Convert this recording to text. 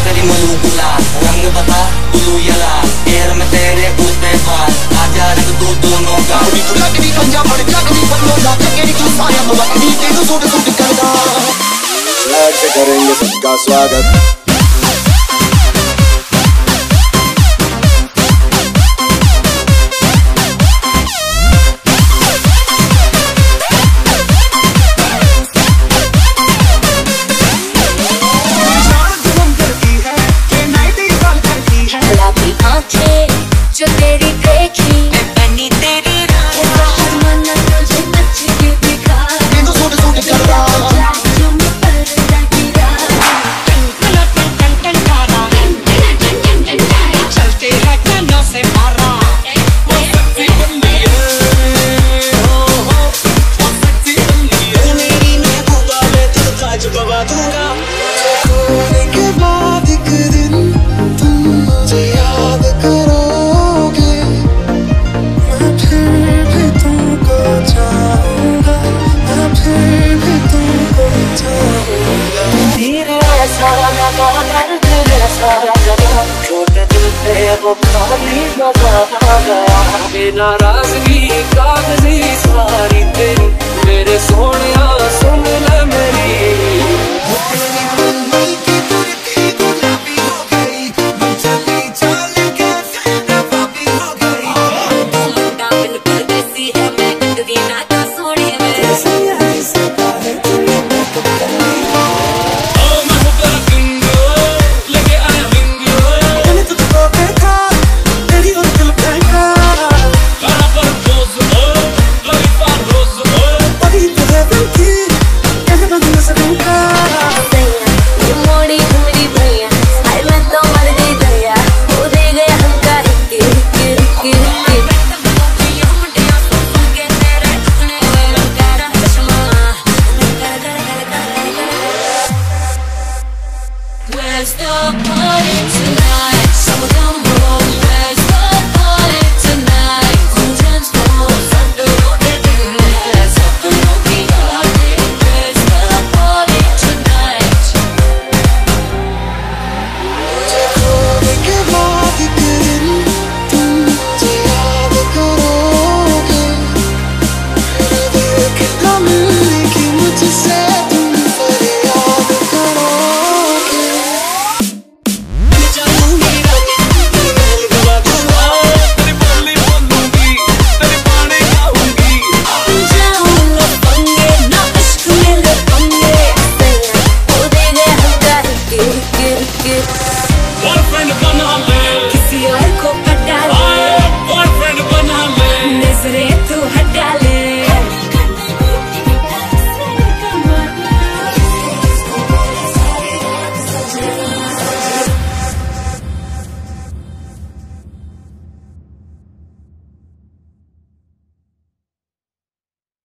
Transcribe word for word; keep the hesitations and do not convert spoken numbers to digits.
तेरी मलूगुला, रंग बता ब्लू यला, एयर में तेरे उड़ते बाल, आजा रंग तू दोनों का। तू लगनी पंजा मड़ लगनी बदलो ना केड़ी तू साया मलकनी तेरे सूट सूट करदा। फ्लैग से करेंगे सबका स्वागत। जो तेरी देखी मैं बनी तेरी रानी, मन तुझे अच्छी दिखा तेरे सूट सूट करदा। जो मैं पर्दा गिरा टन टन टन तारा चलते हैं कानों से मारा। वो सच्ची बंदी है हो हो, वो सच्ची बंदी है। तू मेरी महबूबा मैं तुझे ताज बवा दूंगा। सोने के बाद एक दिन तुम मुझे याद करो, छोटे दिल पे वो खाली मजा आ गया। नाराजगी कागजी सारी तेरी, मेरे सोनिया सुन ले मेरी। Where's the party?